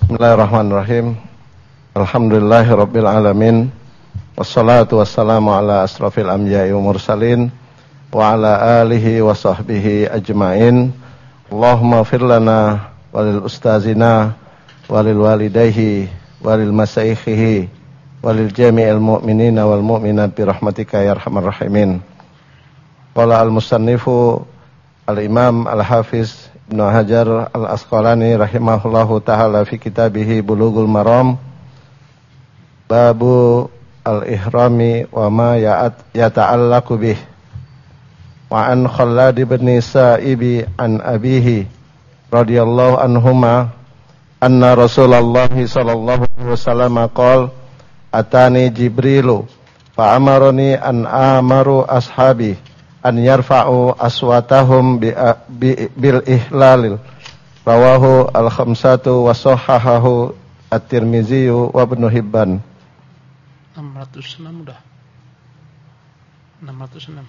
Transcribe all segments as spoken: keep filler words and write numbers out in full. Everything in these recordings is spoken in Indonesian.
Bismillahirrahmanirrahim. Alhamdulillahirabbil alamin. Wassalatu wassalamu ala asrafil anbiya'i wal mursalin wa ala alihi wa sahbihi ajmain. Allahumma fir lana walil ustazina walil walidayhi walil masaikhihi walil jami'il mu'minina wal mu'minat bi rahmatika ya arhamar rahimin. Qala al-musannifu al-imam al-hafiz Ibnu Hajar al-Asqalani rahimahullahu ta'ala fi kitabih Bulughul Maram, babu al-ihrami wa ma yata'allaqu bih. Wa an Khallad bin Sa'ibi an abihi radhiyallahu anhuma anna Rasulullah sallallahu alaihi wasallam qala atani Jibrilu fa amarani an amaru ashabi an yarfa'u aswatahum bi, bi, bil ihlalil. Rawahu al-khamsatu wa sahahahu at-Tirmizi wa Ibnu Hibban. enam ratus enam udah. enam ratus enam.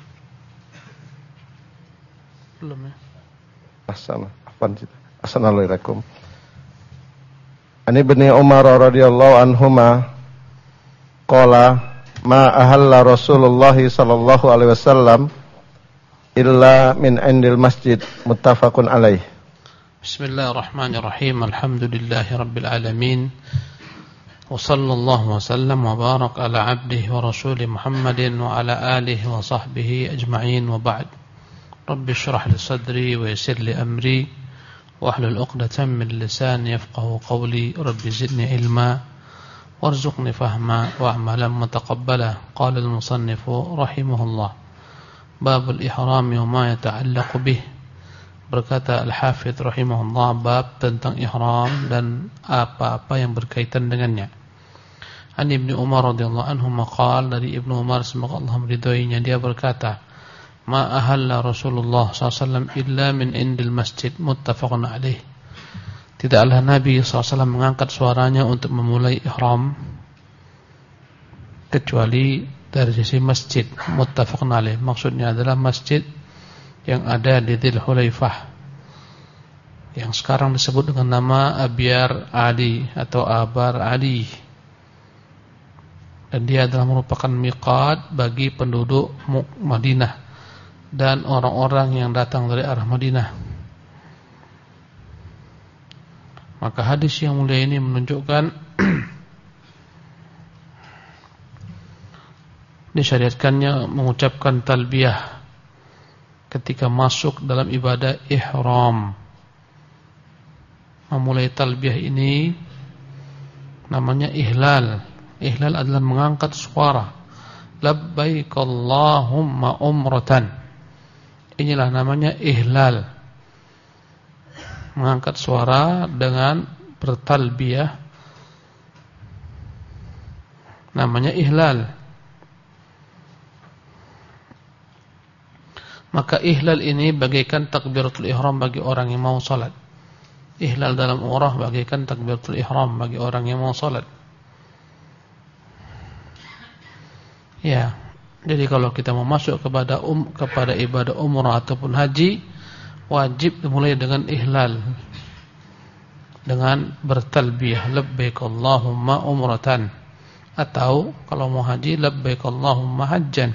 Belum ya? Ahsan. Assalamualaikum. Ani Ibnu Umar radhiyallahu anhuma qala ma ahalla Rasulullah sallallahu alaihi wasallam illa min indil masjid, muttafaqun alaih. Bismillahirrahmanirrahim. Alhamdulillahi rabbil alamin. Wa sallallahu wa sallam wa barak ala abdihi wa rasulih Muhammadin wa ala alihi wa sahbihi ajma'in, wa ba'd. Rabbi shrah li sadri wa yassir li amri wa ahlul 'uqdatam min lisani yafqahu qawli. Rabbi zidni ilma warzuqni fahma wa a'malan mutaqabbala. Qala al-musannifu rahimahullah, Babul ihrami wa ma yata'allaqu bih. Berkata Al-Hafidz rahimahullah, bab tentang ihram dan apa-apa yang berkaitan dengannya. An Ibnu Umar radhiyallahu anhu maqal, dari Ibnu Umar semoga Allah meridhoinya, dia berkata, ma ahalla Rasulullah sallallahu alaihi wasallam illa min indil masjid, muttafaqun alaih. Tidaklah Nabi sallallahu alaihi wasallam mengangkat suaranya untuk memulai ihram kecuali dari sisi masjid, muttafaqun alaih. Maksudnya adalah masjid yang ada di Dzul Hulaifah, yang sekarang disebut dengan nama Abyar Ali atau Abar Ali, dan dia adalah merupakan miqat bagi penduduk Madinah dan orang-orang yang datang dari arah Madinah. Maka hadis yang mulia ini menunjukkan disyariatkannya mengucapkan talbiyah ketika masuk dalam ibadah ihram. Memulai talbiyah ini namanya ihlal. Ihlal adalah mengangkat suara. Labbaik Allahumma umratan. Inilah namanya ihlal. Mengangkat suara dengan bertalbiyah namanya ihlal. Maka ihlal ini bagaikan takbiratul ihram bagi orang yang mau salat. Ihlal dalam umrah bagaikan takbiratul ihram bagi orang yang mau salat. Ya, jadi kalau kita mau masuk kepada um, kepada ibadah umrah ataupun haji, wajib dimulai dengan ihlal, dengan bertalbiyah labbaik Allahumma umratan, atau kalau mau haji labbaik Allahumma hajjan.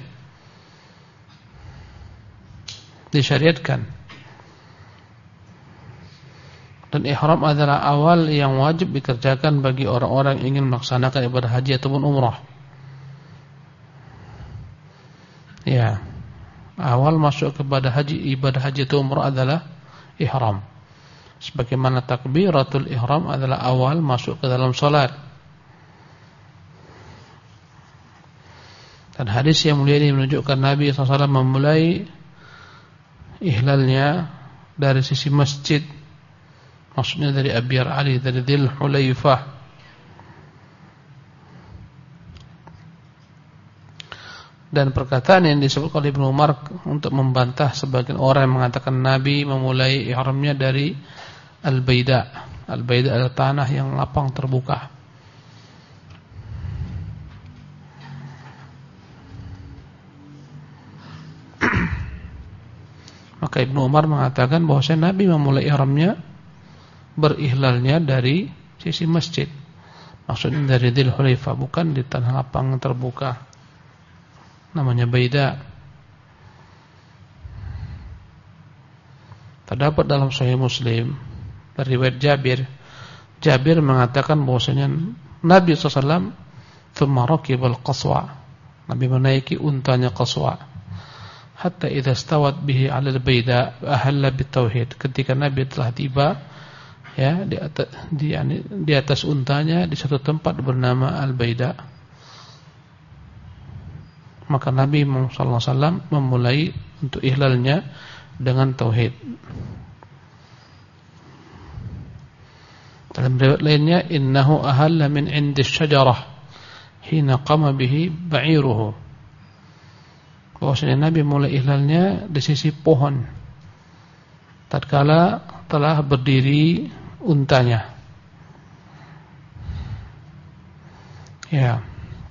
Disyariatkan. Dan ihram adalah awal yang wajib dikerjakan bagi orang-orang yang ingin melaksanakan ibadah haji ataupun umrah. Ya, awal masuk kepada haji, ibadah haji atau umrah adalah ihram. Sebagaimana takbiratul ihram adalah awal masuk ke dalam salat. Dan hadis yang mulia ini menunjukkan Nabi sallallahu alaihi wasallam memulai ihlalnya dari sisi masjid, maksudnya dari Abyar Ali, dari Dzul Hulaifah. Dan perkataan yang disebut oleh Ibnu Umar untuk membantah sebagian orang yang mengatakan Nabi memulai ihramnya dari Al-Baida. Al-Baida adalah tanah yang lapang terbuka. Maka Ibnu Umar mengatakan bahwa Nabi memulai ihramnya, berihlalnya dari sisi masjid. Maksudnya dari Dzul Hulaifah, bukan di tanah lapang terbuka. Namanya Baida. Terdapat dalam Sahih Muslim dari riwayat Jabir. Jabir mengatakan bahwasanya Nabi sallallahu alaihi wasallam thumma raqibal qaswa. Nabi menaiki untanya Qaswa. Hatta idza stawat bihi 'ala al-Baida ahalla bitauhid. Ketika Nabi telah tiba ya di atas di, di atas untanya di satu tempat bernama Al-Baida, maka Nabi sallallahu alaihi wasallam memulai untuk ihlalnya dengan tauhid. Dalam riwayat lainnya, innahu ahalla min 'indi asy-syajarah hina qama bihi ba'iruhu. Bahwasanya Nabi mulai ihlalnya di sisi pohon tatkala telah berdiri untanya. Ya.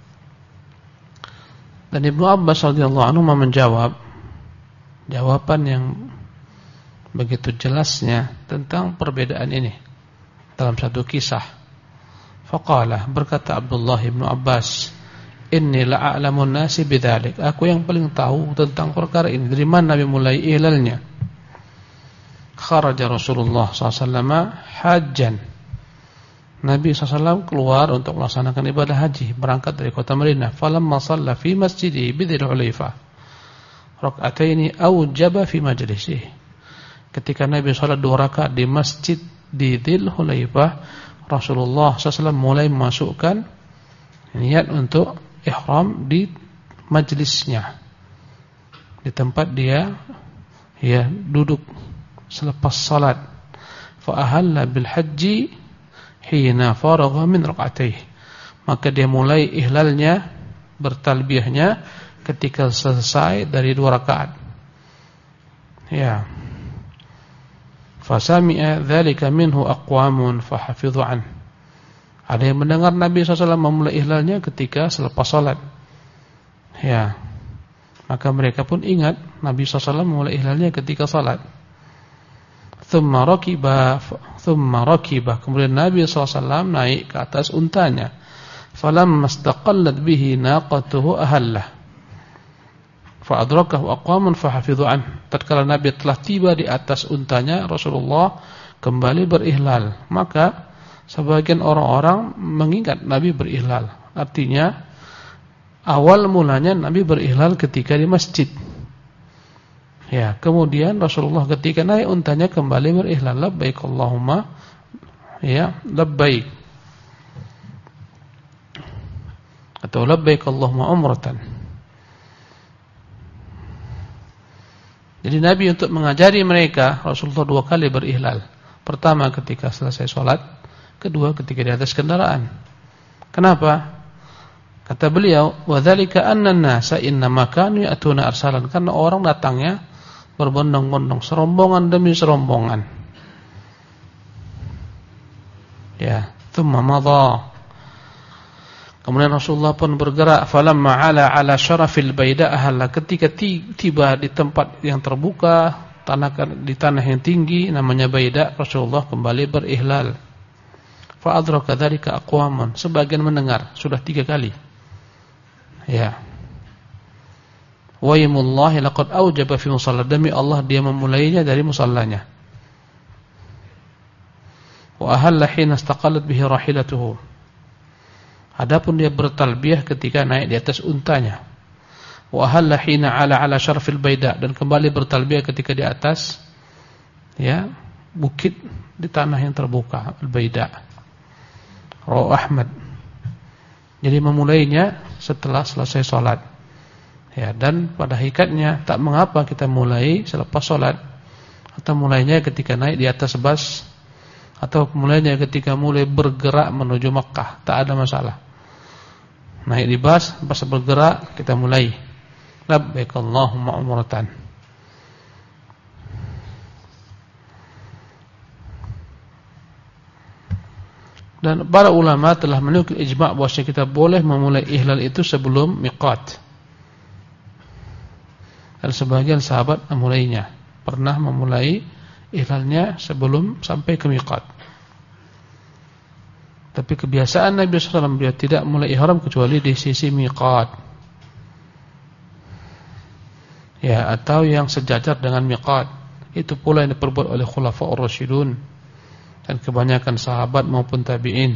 Dan Ibnu Abbas radhiyallahu anhu menjawab jawaban yang begitu jelasnya tentang perbedaan ini dalam satu kisah. Faqala, berkata Abdullah ibnu Abbas, inni la'alamun nasi bidzalik. Aku yang paling tahu tentang perkara ini. Dari mana Nabi mulai ihlalnya? Kharaja Rasulullah sallallahu alaihi wasallam hajjan. Nabi sallallahu alaihi wasallam keluar untuk melaksanakan ibadah haji, berangkat dari kota Madinah. Falamma shalla fi masjidihi bi Dzul Hulaifah rak'ataini awjaba fi majlisihi. Ketika Nabi salat dua rakaat di masjid di Dzul Hulaifah, Rasulullah sallallahu alaihi wasallam mulai memasukkan niat untuk ihram di majlisnya, di tempat dia ya duduk selepas salat. Fa ahalla bil haji hina faragha min rak'atayh. Maka dia mulai ihlalnya, bertalbiyahnya ketika selesai dari dua rakaat. Ya. Fasami'a dzalika minhu aqwamun fahafidhu an. Ada yang mendengar Nabi sallallahu alaihi wasallam memulai ihlalnya ketika selepas salat. Ya. Maka mereka pun ingat Nabi sallallahu alaihi wasallam memulai ihlalnya ketika salat. Thumma rakiba thumma rakiba. Kemudian Nabi sallallahu alaihi wasallam naik ke atas untanya. Falamma istaqallat bihi naqatuhu ahalla. Fa'adrakahu aqwamun fahafidhu an. Tatkala Nabi telah tiba di atas untanya, Rasulullah kembali berihlal. Maka sebagian orang-orang mengingat Nabi berihlal. Artinya awal mulanya Nabi berihlal ketika di masjid. Ya, kemudian Rasulullah ketika naik untanya kembali berihlal, labbaik Allahumma ya, labbaik. Atau labbaik Allahumma umratan. Jadi Nabi untuk mengajari mereka, Rasulullah dua kali berihlal. Pertama ketika selesai sholat, kedua ketika di atas kendaraan. Kenapa? Kata beliau, وَذَلِكَ أَنَّ النَّاسَ إِنَّمَا كَانُوا يَأْتُونَ أَرْسَالًا. Karena orang datangnya berbondong-bondong, serombongan demi serombongan. Ya, ثُمَّ مَضَى. Kemudian Rasulullah pun bergerak. Falamma ala ala syarafil Baida ahalla. Ketika tiba di tempat yang terbuka, tanah di tanah yang tinggi namanya Baida, Rasulullah kembali berihlal. Fa adraka dzalika aqwaman. Sebagian mendengar sudah tiga kali. Ya. Wa yamullahi laqad aujaba fi musalla. Demi Allah dia memulainya dari musallanya. Wa ahalla hina istaqallat bihi rahilatuhu. Adapun dia bertalbiyah ketika naik di atas untanya. Wa halla hina ala ala syarfil Baida. Dan kembali bertalbiyah ketika di atas ya bukit di tanah yang terbuka Al-Baida. Rawahu Ahmad. Jadi memulainya setelah selesai sholat. Ya, dan pada hakikatnya tak mengapa kita mulai selepas sholat, atau mulainya ketika naik di atas bas, atau mulainya ketika mulai bergerak menuju Makkah, tak ada masalah. Naik di bas, pas bergerak kita mulai labbaik Allahumma umratan. Dan para ulama telah menukil ijma' bahwa kita boleh memulai ihlal itu sebelum miqat. Dan sebagian sahabat memulainya, pernah memulai ihlalnya sebelum sampai ke miqat. Tapi kebiasaan Nabi sallallahu alaihi wasallam beliau tidak mulai ihram kecuali di sisi miqat. Ya, atau yang sejajar dengan miqat. Itu pula yang diperbuat oleh khulafaur rasyidun dan kebanyakan sahabat maupun tabi'in.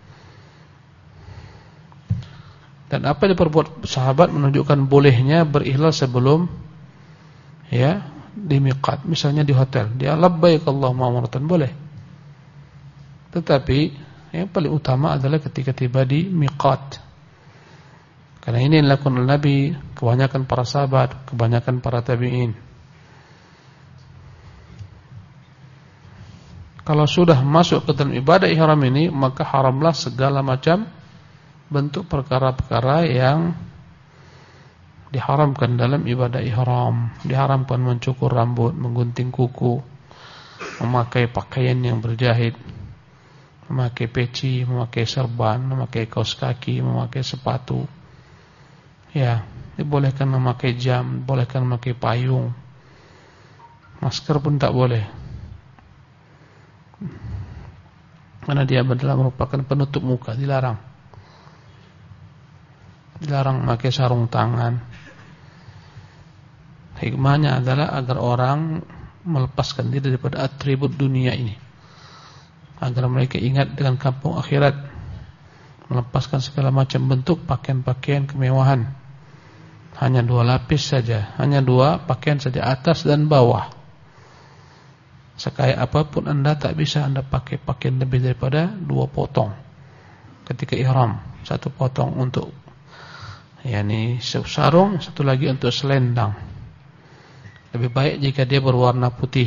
Dan apa yang diperbuat sahabat menunjukkan bolehnya berihlal sebelum ya di miqat. Misalnya di hotel, dia labbaik Allahumma umratan, boleh. Tetapi yang paling utama adalah ketika tiba di miqat. Karena ini yang dilakukan oleh Nabi, kebanyakan para sahabat, kebanyakan para tabi'in. Kalau sudah masuk ke dalam ibadah ihram ini, maka haramlah segala macam bentuk perkara-perkara yang diharamkan dalam ibadah ihram. Diharamkan mencukur rambut, menggunting kuku, memakai pakaian yang berjahit, memakai peci, memakai serban, memakai kaos kaki, memakai sepatu. Ya, dibolehkan memakai jam, dibolehkan memakai payung. Masker pun tak boleh. Karena dia adalah merupakan penutup muka, dilarang. Dilarang memakai sarung tangan. Hikmahnya adalah agar orang melepaskan diri daripada atribut dunia ini, agar mereka ingat dengan kampung akhirat, melepaskan segala macam bentuk pakaian-pakaian kemewahan. Hanya dua lapis saja, hanya dua pakaian saja, atas dan bawah. Sekaya apapun Anda tak bisa Anda pakai pakaian lebih daripada dua potong ketika ihram. Satu potong untuk yakni sarung, satu lagi untuk selendang. Lebih baik jika dia berwarna putih.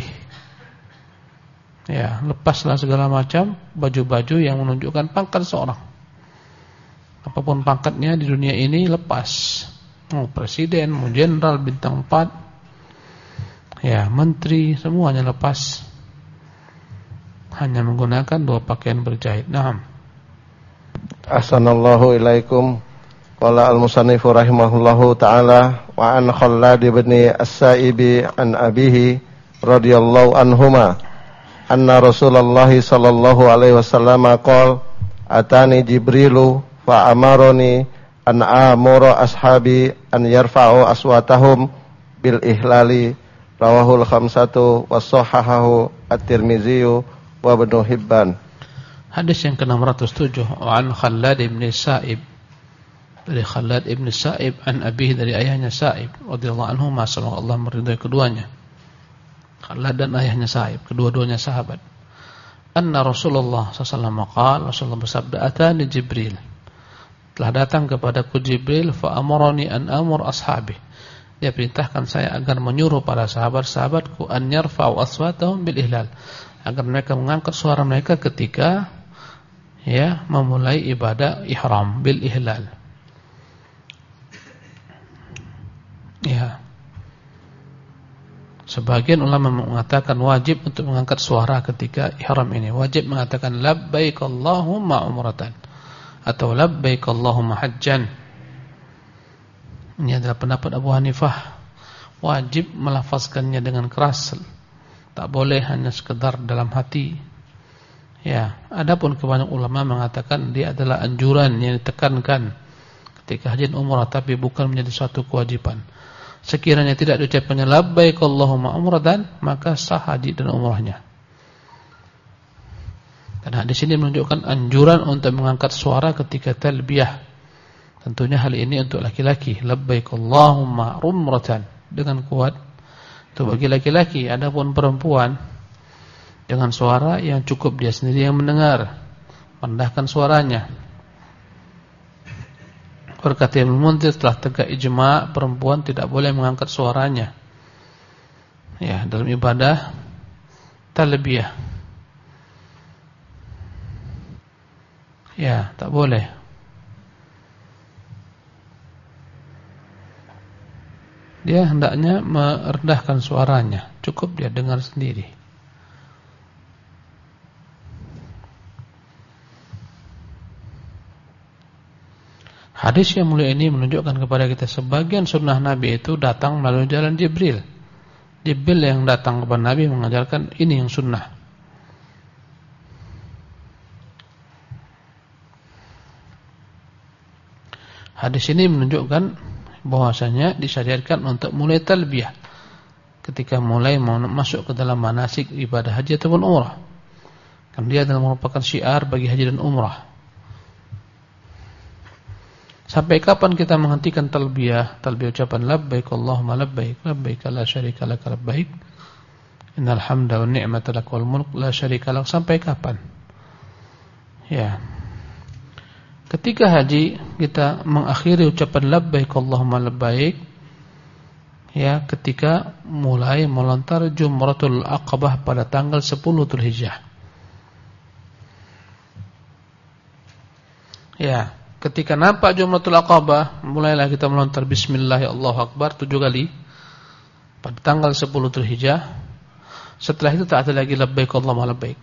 Ya, lepaslah segala macam baju-baju yang menunjukkan pangkat seorang. Apapun pangkatnya di dunia ini, lepas. Mau presiden, mau jenderal bintang empat, ya, menteri, semuanya lepas. Hanya menggunakan dua pakaian berjahit. Naam. Ahsanallahu ilaikum. Qala al-musannifu rahimahullahu ta'ala wa an Khallad ibn as-Sa'ibi an abihi radhiyallahu anhuma anna Rasulullah sallallahu alaihi wasallam qala atani Jibrilu fa amaroni an amura ashabi an yarfa'u aswatahum bil ihlali rawahul khamsatu wa sahahahu at-Tirmizi wa Ibnu Hibban. Hadis yang ke enam ratus tujuh, an Khallad ibn Sa'ib, dari Khallad ibn Sa'ib, an abihi, dari ayahnya Sa'ib radhiyallahu anhu, semoga Allah meridai keduanya. Khallad dan ayahnya Sa'ib, kedua-duanya sahabat. Anna Rasulullah sallallahu alaihi wasallam qala, Rasulullah bersabda, atani Jibril, telah datang kepadaku Jibril, fa amarani an amur ashabi, dia perintahkan saya agar menyuruh para sahabat-sahabatku an yarfa'u aswatahum bil ihlal, agar mereka mengangkat suara mereka ketika ya memulai ibadah ihram bil ihlal. Ya. Sebagian ulama mengatakan wajib untuk mengangkat suara ketika ihram ini. Wajib mengatakan labbaik Allahumma umratan atau labbaik Allahumma hajjan. Ini adalah pendapat Abu Hanifah. Wajib melafazkannya dengan keras. Tak boleh hanya sekedar dalam hati. Ya, adapun kebanyakan ulama mengatakan dia adalah anjuran yang ditekankan ketika haji dan umrah, tapi bukan menjadi suatu kewajiban. Sekiranya tidak diucapkannya labbaik Allahumma umratan, maka sah haji dan umrahnya. Karena di sini menunjukkan anjuran untuk mengangkat suara ketika talbiyah. Tentunya hal ini untuk laki-laki, labbaik Allahumma umratan, dengan kuat. Itu bagi laki-laki. Adapun perempuan, dengan suara yang cukup dia sendiri yang mendengar, rendahkan suaranya. Berkata Ibnu Munzir, telah tegak ijma' perempuan tidak boleh mengangkat suaranya ya dalam ibadah talbiyah. Ya, tak boleh. Dia hendaknya merendahkan suaranya, cukup dia dengar sendiri. Hadis yang mulia ini menunjukkan kepada kita sebagian sunnah Nabi itu datang melalui jalan Jibril. Jibril yang datang kepada Nabi mengajarkan ini yang sunnah. Hadis ini menunjukkan bahwasanya disyariatkan untuk mulai talbiyah ketika mulai masuk ke dalam manasik ibadah haji ataupun umrah. Karena dia adalah merupakan syiar bagi haji dan umrah. Sampai kapan kita menghentikan talbiyah? Talbiyah ucapan labbaik Allahumma labbaik, labbaik la syarika lak labbaik, innal hamda wan ni'mata lak wal mulk la syarika lak. Sampai kapan? Ya. Ketika haji kita mengakhiri ucapan labbaik Allahumma labbaik, ya, ketika mulai melontar Jumratul Aqabah pada tanggal sepuluh Dzulhijjah. Ya, ketika nampak Jumratul Aqabah, mulailah kita melontar bismillah Allahu akbar tujuh kali pada tanggal sepuluh Dzulhijjah. Setelah itu tak ada lagi labbaik Allahumma labbaik.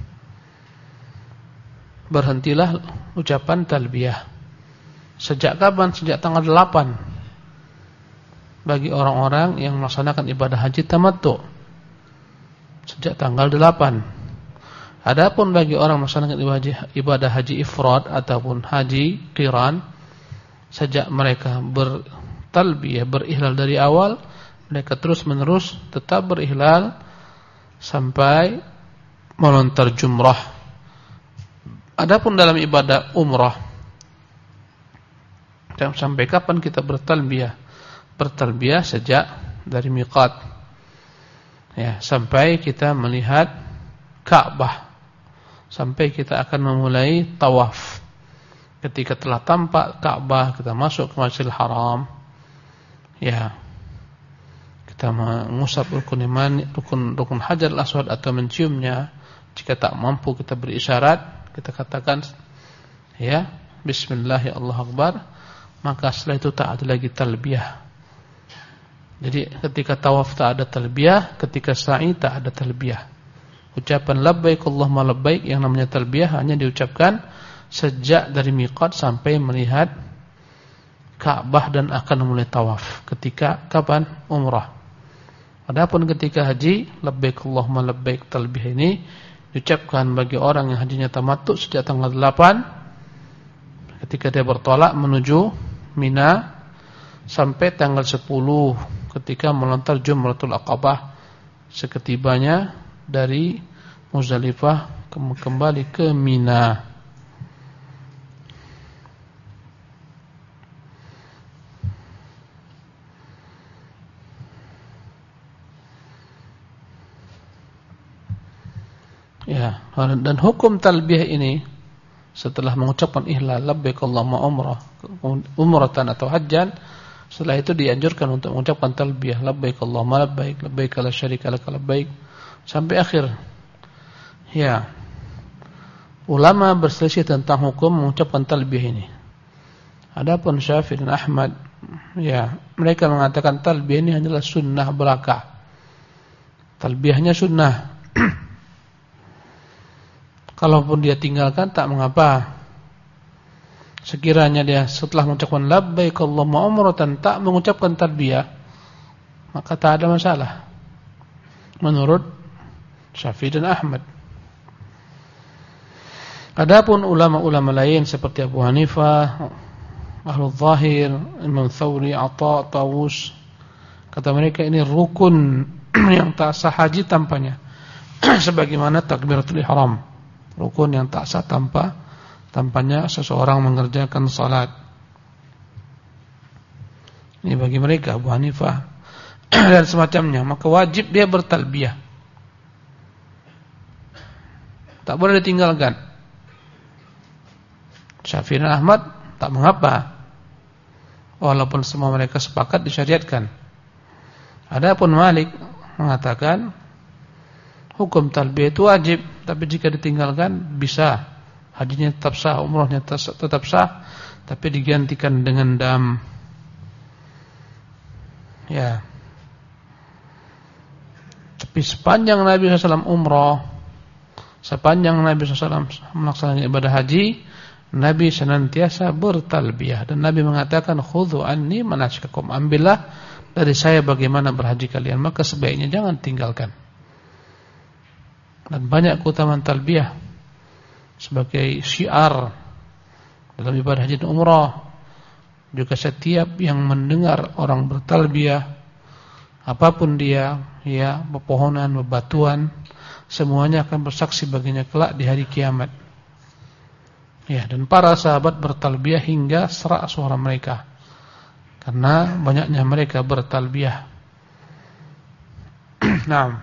Berhentilah ucapan talbiyah. Sejak kapan? Sejak tanggal delapan. Bagi orang-orang yang melaksanakan ibadah haji tamattu, sejak tanggal delapan. Adapun bagi orang melaksanakan ibadah haji ifrad ataupun haji qiran, sejak mereka bertalbiyah, berihlal dari awal, mereka terus-menerus tetap berihlal sampai melontar jumrah. Adapun dalam ibadah umrah, sampai kapan kita bertalbiyah? Bertalbiyah sejak dari miqat, ya, sampai kita melihat Ka'bah, sampai kita akan memulai tawaf. Ketika telah tampak Ka'bah, kita masuk ke Masjidil Haram, ya, kita mengusap rukun iman, rukun rukun Hajar al-Aswad atau menciumnya. Jika tak mampu kita berisyarat, kita katakan, ya, bismillah Allahu akbar, maka setelah itu tak ada lagi talbiyah. Jadi ketika tawaf tak ada talbiyah, ketika sa'i tak ada talbiyah. Ucapan labbaik Allahumma labbaik yang namanya talbiyah hanya diucapkan sejak dari miqat sampai melihat Ka'bah dan akan mulai tawaf. Ketika kapan? Umrah. Adapun ketika haji, labbaik Allahumma labbaik talbiyah ini diucapkan bagi orang yang hajinya tamattu sejak tanggal delapan, ketika dia bertolak menuju Mina, sampai tanggal sepuluh ketika melontar Jumratul Aqabah seketibanya dari Muzdalifah kembali ke Mina. Ya, dan hukum talbiyah ini setelah mengucapkan ihlal labbaik Allahumma umrah, umratan atau hajjan, setelah itu dianjurkan untuk mengucapkan talbiyah labbaik Allahumma labbaik, labbaik la syarika lak labbaik sampai akhir. Ya. Ulama berselisih tentang hukum mengucapkan talbiyah ini. Adapun Syafi'i dan Ahmad, ya, mereka mengatakan talbiyah ini adalah sunnah belaka. Talbiyahnya sunnah. Kalaupun dia tinggalkan tak mengapa. Sekiranya dia setelah mengucapkan labbaik Allahumma umratan tak mengucapkan talbiyah, maka tak ada masalah menurut Syafi'i dan Ahmad. Adapun ulama-ulama lain seperti Abu Hanifah, Ahlul Zahir, Imam Thawri, Atha, Tawus, kata mereka ini rukun yang tak sah haji tanpanya. Sebagaimana takbiratul ihram, rukun yang tak sah tanpa tanpanya seseorang mengerjakan salat. Ini bagi mereka Abu Hanifah dan semacamnya, maka wajib dia bertalbiyah. Tak boleh ditinggalkan. Syafi'i dan Ahmad tak mengapa, walaupun semua mereka sepakat disyariatkan. Adapun Malik mengatakan hukum talbiyah itu wajib, tapi jika ditinggalkan bisa, hajinya tetap sah, umrahnya tetap sah, tapi digantikan dengan dam. Ya. Tapi sepanjang Nabi sallallahu alaihi wasallam umrah, sepanjang Nabi sallallahu alaihi wasallam melaksanakan ibadah haji, Nabi senantiasa bertalbiyah, dan Nabi mengatakan khudhu anni manasikakum, ambillah dari saya bagaimana berhaji kalian, maka sebaiknya jangan tinggalkan. Dan banyak keutamaan talbiyah sebagai syiar dalam ibadah haji dan umrah, juga setiap yang mendengar orang bertalbiyah, apapun dia, ya, pepohonan, bebatuan, semuanya akan bersaksi baginya kelak di hari kiamat. Ya, dan para sahabat bertalbiyah hingga serak suara mereka, karena banyaknya mereka bertalbiyah. Naam.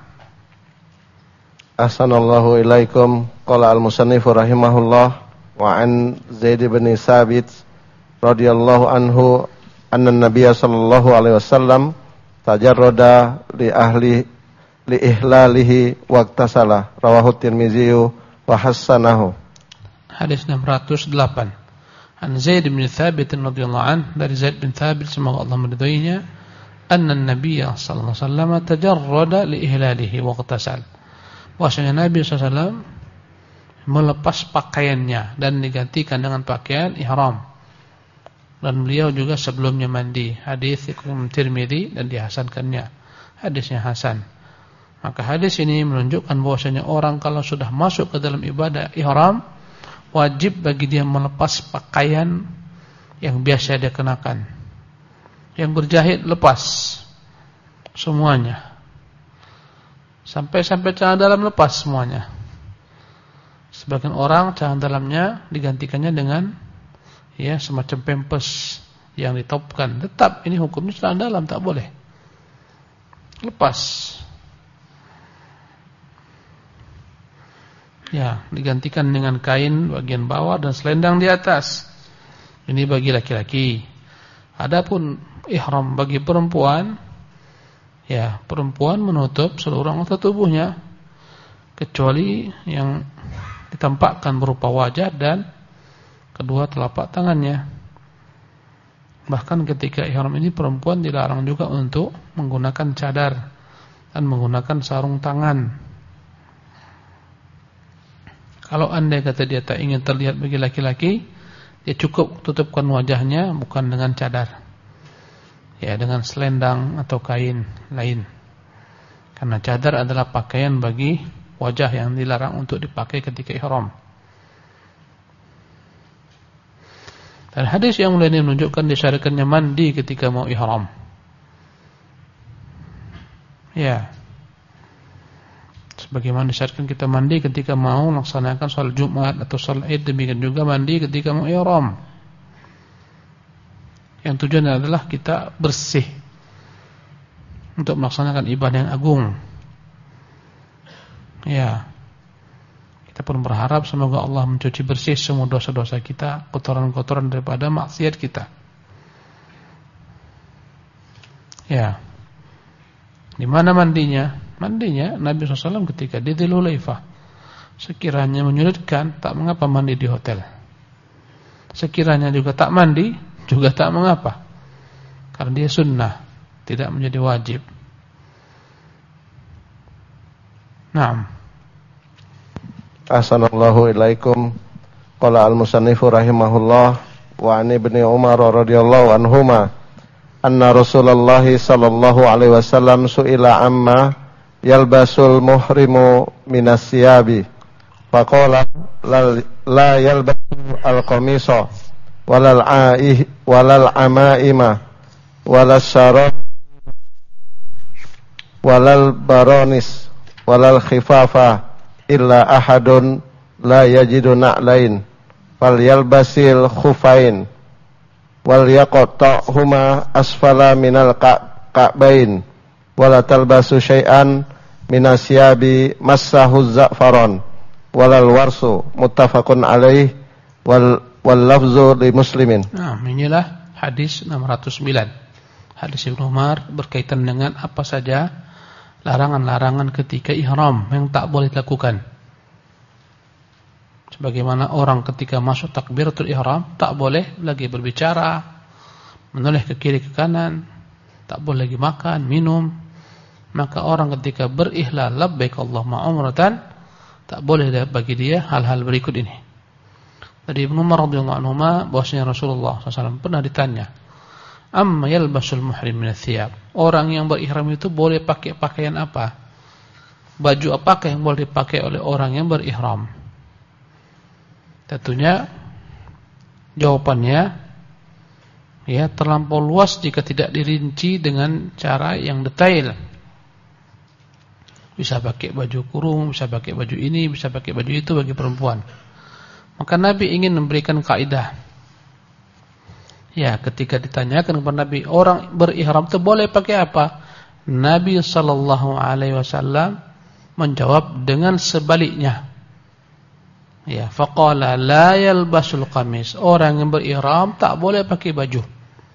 Ahsanallahu ilaikum. Qala al-musannif rahimahullah wa an Zaid bin Sabit radhiyallahu anhu anna an-nabiy sallallahu alaihi wasallam tajarrada li ahli li ihlalihi waqtasala. Rawahu Tirmizi wa hasanahu. Hadis enam ratus delapan. An Zaid bin Thabit radhiyallahu anhu, dari Zaid bin Thabit semoga Allah meridhoinya, anna an-nabiy sallallahu alaihi wasallam tajarrada li ihlalihi waqtasala. Bahwasanya Nabi sallallahu alaihi wasallam melepas pakaiannya dan digantikan dengan pakaian ihram. Dan beliau juga sebelumnya mandi. Hadis Imam Tirmizi dan dihasankannya. Hadisnya hasan. Maka hadis ini menunjukkan bahwasanya orang kalau sudah masuk ke dalam ibadah ihram, wajib bagi dia melepas pakaian yang biasa dia kenakan. Yang berjahit lepas semuanya. Sampai-sampai celana dalam lepas semuanya. Sebagian orang celana dalamnya digantikannya dengan ya semacam pampers yang ditopkan. Tetap ini hukumnya celana dalam, tak boleh lepas. Ya, digantikan dengan kain bagian bawah dan selendang di atas. Ini bagi laki-laki. Adapun ihram bagi perempuan, ya, perempuan menutup seluruh anggota tubuhnya kecuali yang ditampakkan berupa wajah dan kedua telapak tangannya. Bahkan ketika ihram ini perempuan dilarang juga untuk menggunakan cadar dan menggunakan sarung tangan. Kalau andai kata dia tak ingin terlihat bagi laki-laki, dia cukup tutupkan wajahnya bukan dengan cadar, ya, dengan selendang atau kain lain. Karena cadar adalah pakaian bagi wajah yang dilarang untuk dipakai ketika ihram. Dan hadis yang lain menunjukkan disyariatkannya mandi ketika mau ihram. Ya. Sebagaimana disyariatkan kita mandi ketika mau melaksanakan salat Jumat atau salat Id, demikian juga mandi ketika mau ihram. Yang tujuan adalah kita bersih untuk melaksanakan ibadah yang agung. Ya. Kita pun berharap semoga Allah mencuci bersih semua dosa-dosa kita, kotoran-kotoran daripada maksiat kita. Ya. Di mana mandinya? Mandinya Nabi shallallahu alaihi wasallam ketika di Dzul Hulaifah. Sekiranya menyulitkan, tak mengapa mandi di hotel. Sekiranya juga tak mandi, juga tak mengapa. Karena dia sunnah, tidak menjadi wajib. Naam. Ahsanallahu ilaikum. Qala al-musannifu rahimahullah wa an ibni Umar radhiyallahu anhuma anna Rasulullah sallallahu alaihi wasallam su'ila amma yalbasul muhrimu minas siyabi faqala la yalbasu al-qamisa walal a'ih walal amaima walal syarab walal baronis walal khifafa illa ahadun la yajidu na'lain fal yalbasil khufain wal yaqta'huma asfala minal ka'bain wala talbasu syai'an minasyabi massahu za'faron walal warsu muttafaqun alaih wal wal lafzu li muslimin. Nah, inilah hadis enam ratus sembilan. Hadis Ibnu Umar berkaitan dengan apa saja larangan-larangan ketika ihram yang tak boleh dilakukan. Sebagaimana orang ketika masuk takbiratul ihram tak boleh lagi berbicara, menoleh ke kiri ke kanan, tak boleh lagi makan, minum. Maka orang ketika berihlal labbaik Allahumma umratan, tak boleh bagi dia hal-hal berikut ini. Dari Ibnu Umar radhiyallahu anhu bahwasanya Rasulullah shallallahu alaihi wasallam pernah ditanya, amma yalbasul muhrim min athiyab, orang yang berihram itu boleh pakai pakaian apa? Baju apakah yang boleh dipakai oleh orang yang berihram? Tentunya jawabannya Ya, terlampau luas jika tidak dirinci dengan cara yang detail. Bisa pakai baju kurung, bisa pakai baju ini, bisa pakai baju itu bagi perempuan. Maka Nabi ingin memberikan kaidah. Ya, ketika ditanyakan kepada Nabi, orang berihram itu boleh pakai apa? Nabi sallallahu alaihi wasallam menjawab dengan sebaliknya. Ya, faqala la yalbasul qamis. Orang yang berihram tak boleh pakai baju.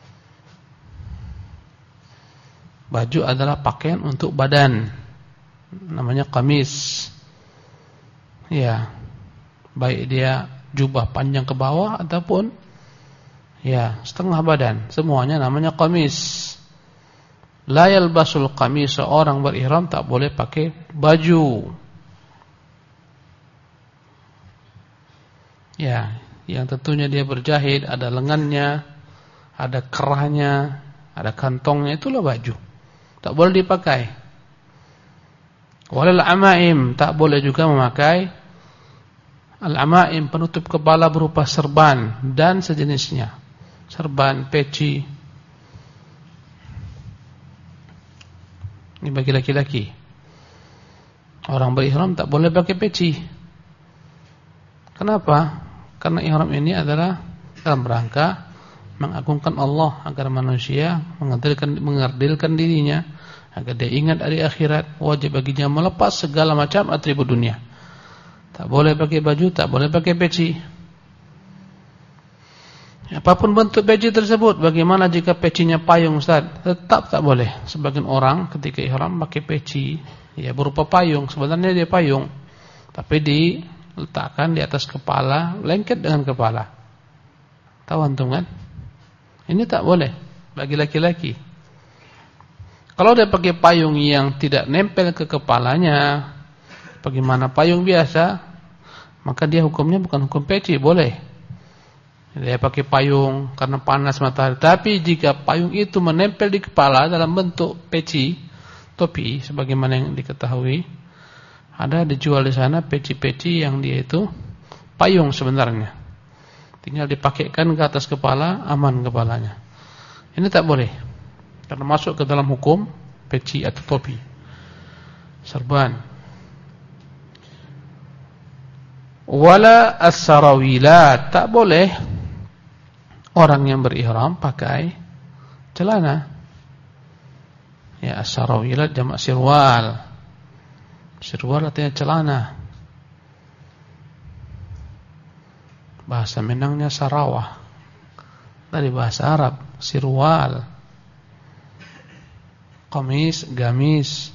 Baju adalah pakaian untuk badan. Namanya qamis. Ya. Baik dia jubah panjang ke bawah ataupun ya, setengah badan, semuanya namanya qamis. La yalbasul qamis. Orang berihram tak boleh pakai baju. Ya, yang tentunya dia berjahit, ada lengannya, ada kerahnya, ada kantongnya, itulah baju. Tak boleh dipakai. Walal amaim, tak boleh juga memakai al-amaim, penutup kepala berupa serban dan sejenisnya. Serban, peci. Ini bagi laki-laki. Orang berihram tak boleh pakai peci. Kenapa? Karena ihram ini adalah dalam rangka mengagungkan Allah, agar manusia mengerdilkan, mengerdilkan dirinya, agar dia ingat hari akhirat. Wajib baginya melepas segala macam atribut dunia. Tak boleh pakai baju, tak boleh pakai peci. Apapun bentuk peci tersebut. Bagaimana jika pecinya payung, Ustaz? Tetap tak boleh. Sebagian orang ketika ihram pakai peci, ya berupa payung. Sebenarnya dia payung, tapi diletakkan di atas kepala, lengket dengan kepala. Tahu antum kan? Ini tak boleh bagi laki-laki. Kalau dia pakai payung yang tidak nempel ke kepalanya, bagaimana payung biasa, maka dia hukumnya bukan hukum peci, boleh. Dia pakai payung karena panas matahari. Tapi jika payung itu menempel di kepala dalam bentuk peci, topi, sebagaimana yang diketahui, ada dijual di sana peci-peci yang dia itu payung sebenarnya. Tinggal dipakaikan ke atas kepala, aman kepalanya. Ini tak boleh. Karena masuk ke dalam hukum peci atau topi. Serban. Wala as-sarawilat, tak boleh orang yang berihram pakai celana. Ya, as-sarawilat jamak sirwal. Sirwal artinya celana. Bahasa Minangnya sarawah. Dari bahasa Arab sirwal. Qamis, gamis.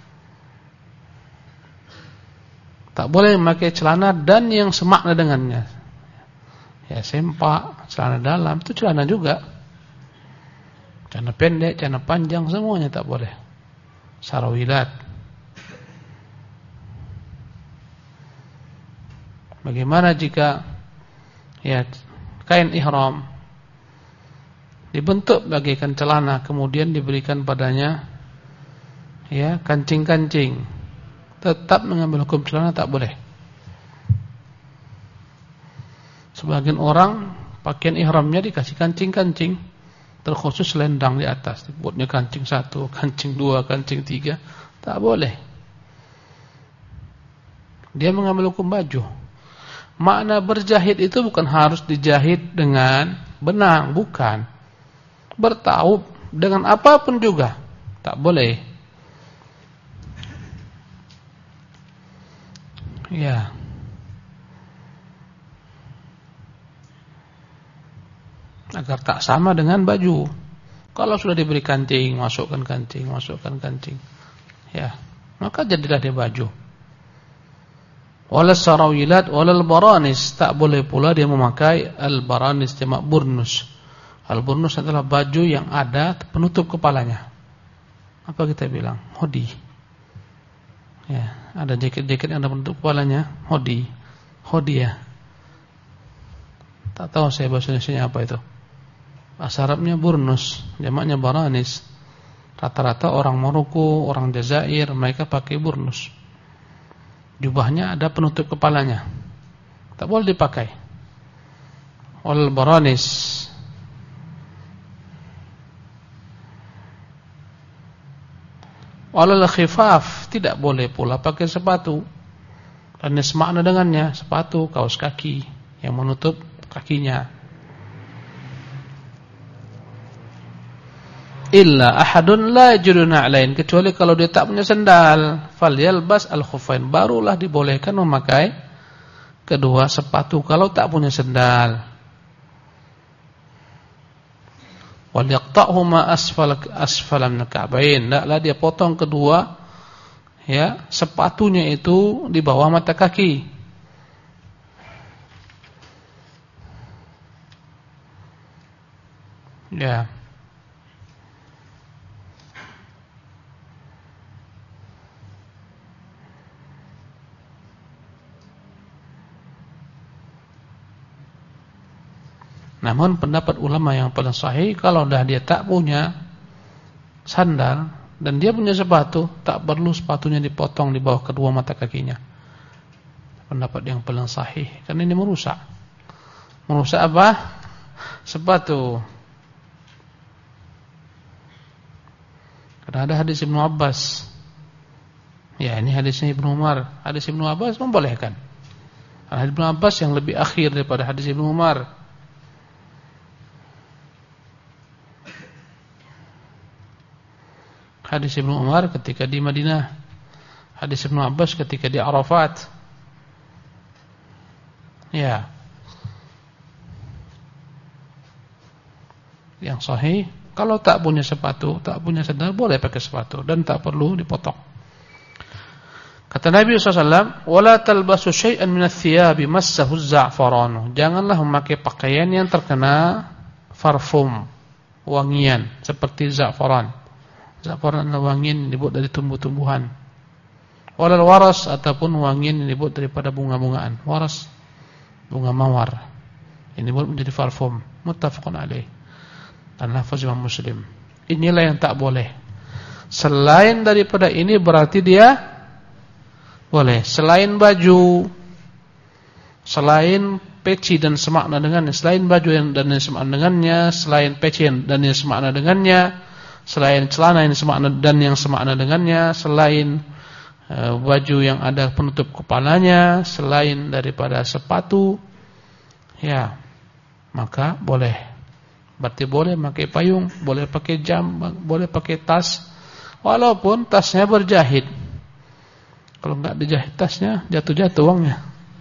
Tak boleh memakai celana dan yang semakna dengannya. Ya, sempak, celana dalam, itu celana juga. Celana pendek, celana panjang, semuanya tak boleh. Sarawilat. Bagaimana jika ya kain ihram dibentuk bagaikan celana, kemudian diberikan padanya ya kancing-kancing, tetap mengambil hukum celana, tak boleh. Sebagian orang pakaian ihramnya dikasih kancing-kancing, terkhusus selendang di atas, dibuatnya kancing satu, kancing dua, kancing tiga, tak boleh. Dia mengambil hukum baju. Makna berjahit itu bukan harus dijahit dengan benang, bukan. Bertaub dengan apapun juga tak boleh. Ya. Agar tak sama dengan baju. Kalau sudah diberi kancing, masukkan kancing, masukkan kancing. Ya, maka jadilah dia baju. Wala sarawilat wala baranis, tak boleh pula dia memakai al-baranis, jamak burnus. Al-burnus adalah baju yang ada penutup kepalanya. Apa kita bilang? Hodi. Ya, ada jaket-jaket yang ada penutup kepalanya, hodi. Hodi ya. Tak tahu saya bahasa Indonesianya apa itu. Bahasa Arabnya burnus, jamaknya baranis. Rata-rata orang Maroko, orang Jazair, mereka pakai burnus. Jubahnya ada penutup kepalanya, tak boleh dipakai. Wal baranis, Walal khifaf, tidak boleh pula pakai sepatu. Dan semakna dengannya, sepatu, kaos kaki yang menutup kakinya. Illa ahadun la yajidu na'lain, kecuali kalau dia tak punya sandal, falyalbas al-khuffain, barulah dibolehkan memakai kedua sepatu kalau tak punya sandal. Wal yaqta'huma asfal asfala min al-ka'bain, hendaklah dia potong kedua ya sepatunya itu di bawah mata kaki. Ya. Namun pendapat ulama yang paling sahih, kalau dah dia tak punya sandal dan dia punya sepatu, tak perlu sepatunya dipotong di bawah kedua mata kakinya. Pendapat yang paling sahih, karena ini merusak. Merusak apa? Sepatu. Karena ada hadis Ibnu Abbas. Ya, ini hadisnya Ibnu Umar. Hadis Ibnu Abbas membolehkan. Hadis Ibnu Abbas yang lebih akhir daripada hadis Ibnu Umar. Hadis Ibnu Umar ketika di Madinah, hadis Ibnu Abbas ketika di Arafat. Ya. Yang sahih, kalau tak punya sepatu, tak punya sandal, boleh pakai sepatu dan tak perlu dipotong. Kata Nabi sallallahu alaihi wasallam, "Wala talbasu syai'an min ats-tsiyabi massahu az-za'faran." Janganlah memakai pakaian yang terkena parfum, wangian seperti za'faran. Za'faran adalah wangian yang dibuat dari tumbuh-tumbuhan. Walal waras, ataupun wangian yang dibuat daripada bunga-bungaan. Waras, bunga mawar. Ini dibuat menjadi parfum. Muttafaqun alaih. Dan lafaz Imam Muslim. Inilah yang tak boleh. Selain daripada ini berarti dia boleh. Selain baju, selain peci dan semakna dengannya, selain baju dan yang semakna dengannya, selain peci dan yang semakna dengannya, selain celana yang semakna dan yang semakna dengannya, selain uh, baju yang ada penutup kepalanya, selain daripada sepatu, ya, maka boleh. Berarti boleh pakai payung, boleh pakai jam, boleh pakai tas, walaupun tasnya berjahit. Kalau enggak dijahit tasnya, jatuh-jatuh uangnya.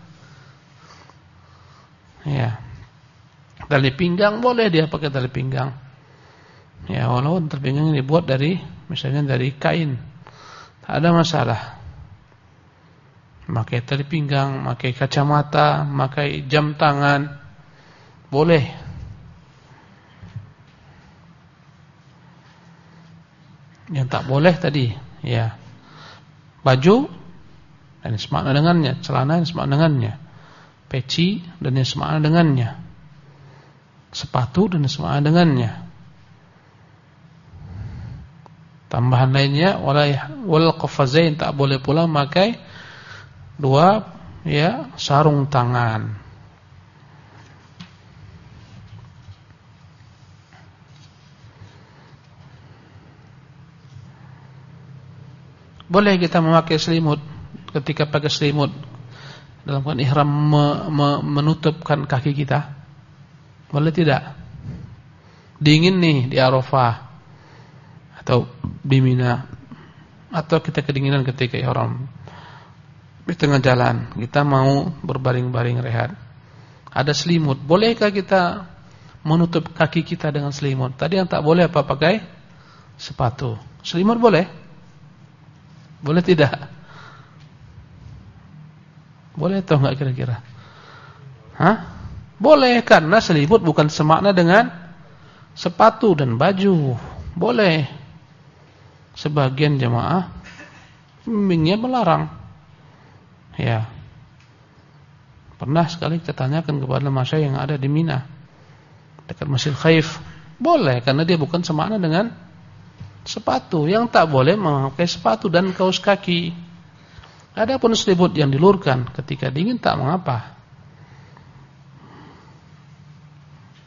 Ya. Tali pinggang boleh dia pakai tali pinggang. Ya, walaupun tali pinggang ini dibuat dari, misalnya dari kain, tak ada masalah. Pakai tali pinggang, pakai kacamata, pakai jam tangan, boleh. Yang tak boleh tadi, ya, baju dan semakna dengannya, celana yang semakna dengannya, peci dan yang semakna dengannya, sepatu dan yang semakna dengannya. Tambahan lainnya, wal qafazain, tak boleh pula memakai dua ya sarung tangan. Boleh kita memakai selimut ketika pakai selimut dalam keadaan ihram me, me, menutupkan kaki kita. Boleh tidak? Dingin nih di Arafah atau di Mina, atau kita kedinginan ketika ihram di tengah jalan, kita mau berbaring-baring rehat, ada selimut, bolehkah kita menutup kaki kita dengan selimut? Tadi yang tak boleh apa? Pakai sepatu. Selimut boleh? Boleh tidak? Boleh atau enggak kira-kira? Hah? Boleh, karena selimut bukan semakna dengan sepatu dan baju. Boleh. Sebagian jemaah bimbingnya melarang. Ya. Pernah sekali kita tanyakan kepada masyayikh yang ada di Mina, dekat Masjid Khaif. Boleh, karena dia bukan semakna dengan sepatu. Yang tak boleh memakai sepatu dan kaos kaki. Adapun selimut yang dilurkan ketika dingin tak mengapa.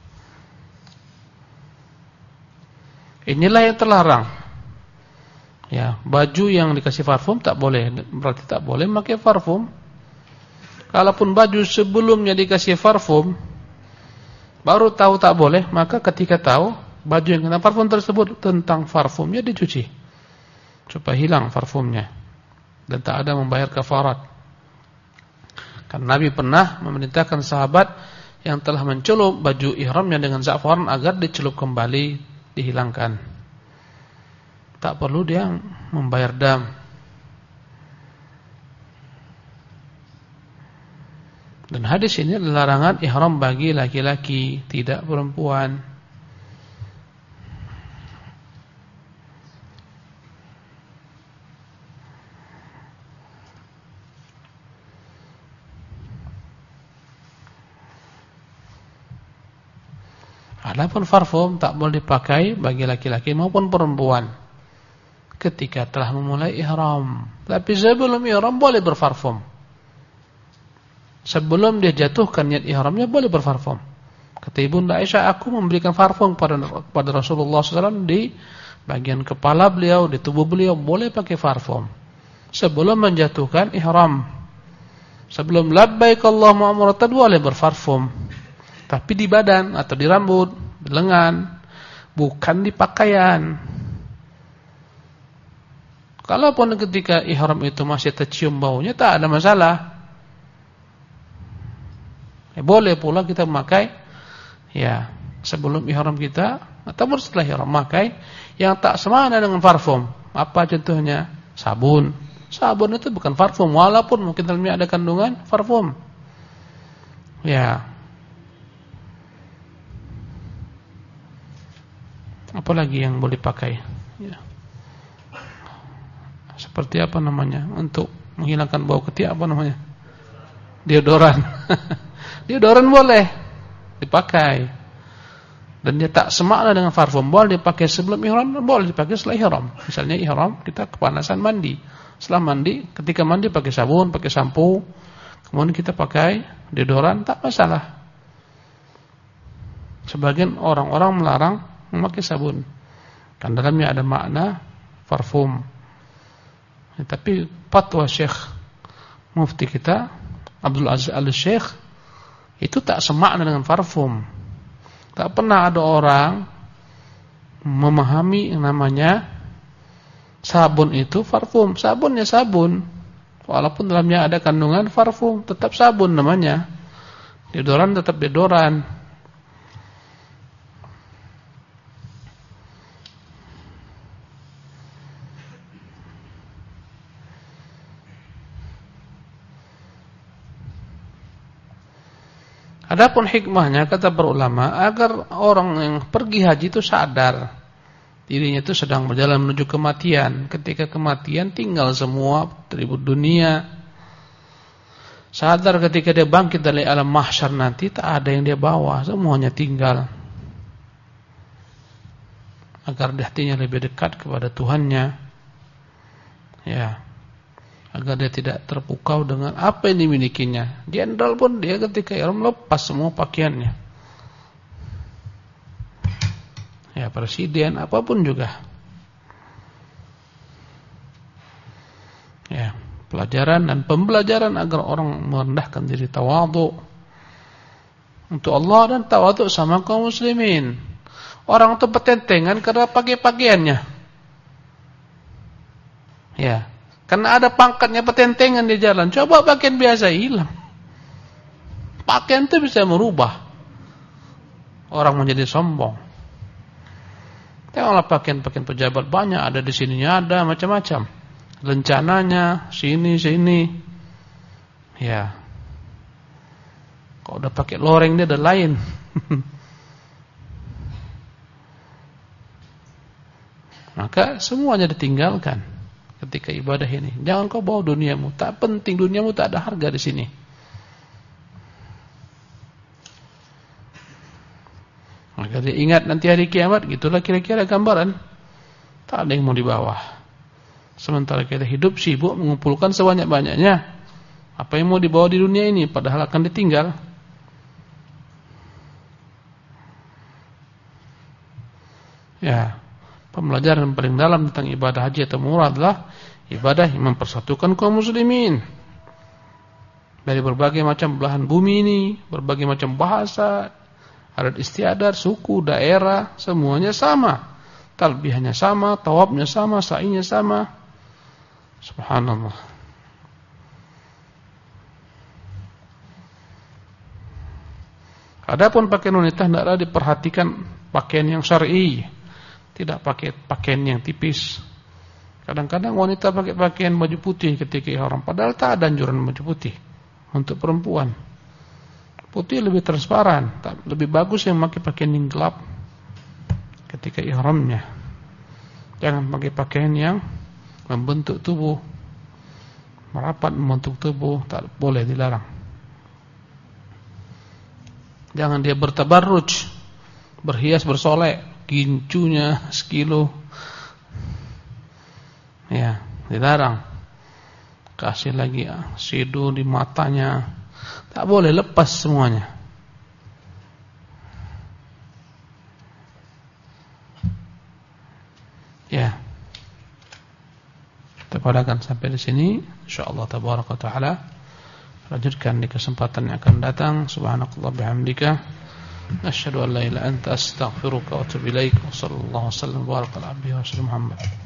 Inilah yang terlarang. Ya, baju yang dikasih parfum tak boleh, berarti tak boleh pakai parfum. Kalaupun baju sebelumnya dikasih parfum, baru tahu tak boleh, maka ketika tahu baju yang kena parfum tersebut tentang parfumnya dicuci, supaya hilang parfumnya dan tak ada membayar kafarat. Karena Nabi pernah memerintahkan sahabat yang telah mencelup baju ihramnya dengan za'faran agar dicelup kembali, dihilangkan. Tak perlu dia membayar dam. Dan hadis ini adalah larangan ihram bagi laki-laki, tidak perempuan. Adapun parfum tak boleh dipakai bagi laki-laki maupun perempuan ketika telah memulai ihram. Tapi sebelum ihram boleh berparfum. Sebelum dia jatuhkan niat ihramnya boleh berparfum. Kata Ibunda Aisyah, aku memberikan parfum kepada, kepada Rasulullah shallallahu alaihi wasallam di bagian kepala beliau, di tubuh beliau, boleh pakai parfum sebelum menjatuhkan ihram. Sebelum labbaik Allahumma umratan boleh berparfum, tapi di badan atau di rambut, di lengan, bukan di pakaian. Kalaupun ketika ihram itu masih tercium baunya, tak ada masalah. Ya, boleh pula kita memakai, ya, sebelum ihram kita ataupun setelah ihram, memakai yang tak semana dengan parfum. Apa contohnya? Sabun. Sabun itu bukan parfum, walaupun mungkin dalamnya ada kandungan parfum. Ya. Apalagi yang boleh pakai? Ya. Seperti apa namanya? Untuk menghilangkan bau ketiak apa namanya? Deodoran. Deodoran boleh dipakai. Dan dia tak semakna dengan parfum. Boleh dipakai sebelum ihram, boleh dipakai setelah ihram. Misalnya ihram, kita kepanasan mandi. Setelah mandi, ketika mandi pakai sabun, pakai sampo, kemudian kita pakai deodoran, tak masalah. Sebagian orang-orang melarang memakai sabun, kan dalamnya ada makna parfum. Ya, tapi fatwa Syekh Mufti kita Abdul Aziz Al-Syekh itu tak semakna dengan parfum. Tak pernah ada orang memahami yang namanya sabun itu parfum. Sabun ya sabun, walaupun dalamnya ada kandungan parfum, tetap sabun namanya. Deodoran tetap deodoran. Adapun hikmahnya, kata para ulama, agar orang yang pergi haji itu sadar dirinya itu sedang berjalan menuju kematian. Ketika kematian tinggal semua atribut dunia. Sadar ketika dia bangkit dari alam mahsyar nanti tak ada yang dia bawa, semuanya tinggal. Agar hatinya lebih dekat kepada Tuhannya. Ya. Agar dia tidak terpukau dengan apa yang dimilikinya. Jenderal pun dia ketika ihram lepas semua pakaiannya. Ya, presiden apapun juga. Ya, pelajaran dan pembelajaran agar orang merendahkan diri, tawadhu untuk Allah dan tawadhu sama kaum muslimin. Orang itu petentengan karena pakai pakaiannya. Ya. Karena ada pangkatnya petentengan di jalan. Coba pakaian biasa hilang. Pakaian itu bisa merubah orang menjadi sombong. Tengoklah pakaian-pakaian pejabat banyak, ada di sininya ada macam-macam. Rencananya sini sini. Ya. Kalau udah pakai loreng dia ada lain. Maka semuanya ditinggalkan. Ketika ibadah ini, jangan kau bawa duniamu. Tak penting, duniamu tak ada harga di sini. Maka dia ingat nanti hari kiamat, gitulah kira-kira gambaran. Tak ada yang mau dibawa. Sementara kita hidup sibuk mengumpulkan sebanyak-banyaknya. Apa yang mau dibawa di dunia ini, padahal akan ditinggal. Ya. Pembelajaran paling dalam tentang ibadah haji atau umrah adalah ibadah yang mempersatukan kaum muslimin dari berbagai macam belahan bumi ini, berbagai macam bahasa, adat istiadat, suku, daerah, semuanya sama. Talbihnya sama, tawafnya sama, sa'inya sama. Subhanallah. Adapun pakaian wanita hendaklah diperhatikan pakaian yang syar'i, tidak pakai pakaian yang tipis. Kadang-kadang wanita pakai pakaian baju putih ketika ihram, padahal tak ada anjuran baju putih untuk perempuan. Putih lebih transparan, lebih bagus yang pakai pakaian yang gelap ketika ihramnya. Jangan pakai pakaian yang membentuk tubuh, merapat membentuk tubuh, tak boleh, dilarang. Jangan dia bertabarruj, berhias bersolek, gincunya sekilo. Ya, dilarang. Kasih lagi sidu di matanya. Tak boleh, lepas semuanya. Ya. Kita padakan sampai di sini. Insyaallah tabaraka wa taala. Lanjutkan di kesempatan yang akan datang. Subhanakallah bihamdika, asyhadu an la ilaha illa anta, astaghfiruka wa atubu ilaik. Wassallallahu wasallam wa baraka ala abdihi wa Muhammad.